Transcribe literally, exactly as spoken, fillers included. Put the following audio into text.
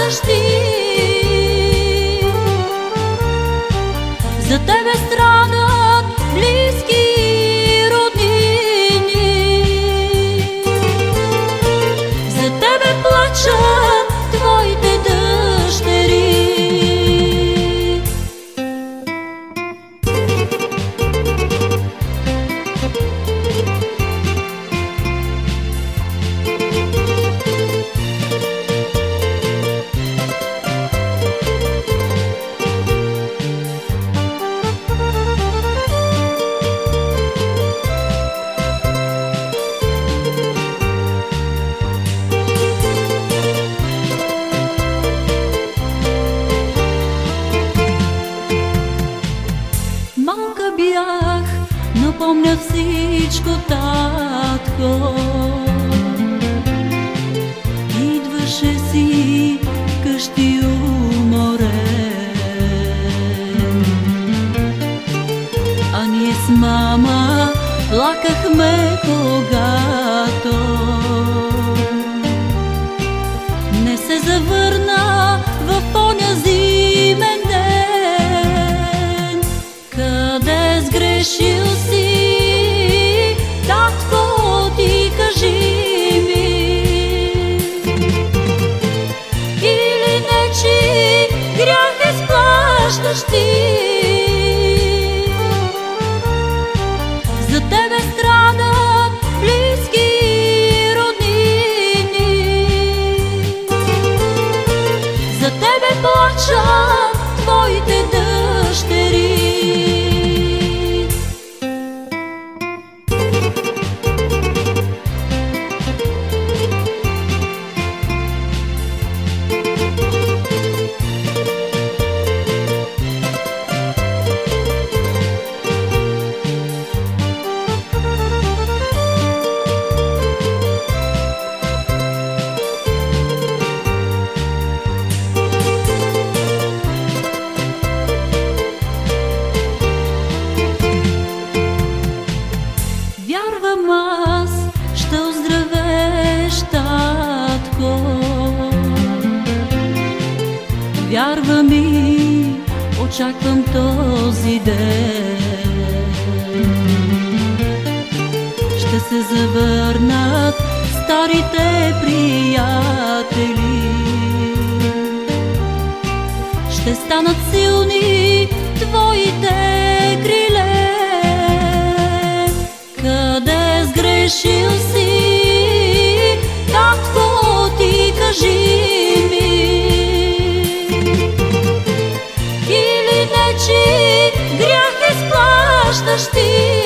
плащаш ти. За тебе страдат близки и роднини, за тебе плачат твоите дъщери. Малка бях, но помня всичко, татко. Идваше си вкъщи уморен, а ние с мама плакахме, когато не се завърна в оня зимен ден. Къде сгрешил си, татко, ти кажи ми, или нечи грях изплащаш ти. За тебе страдат близки и роднини, за тебе плачат твоите дъщери. Вярвам, аз ще оздравееш, татко. Вярвам и очаквам този ден. Ще се завърнат старите приятели, ще станат силни твоите криле. Къде сгрешил си, татко, ти кажи ми, или нечи грях изплащаш ти.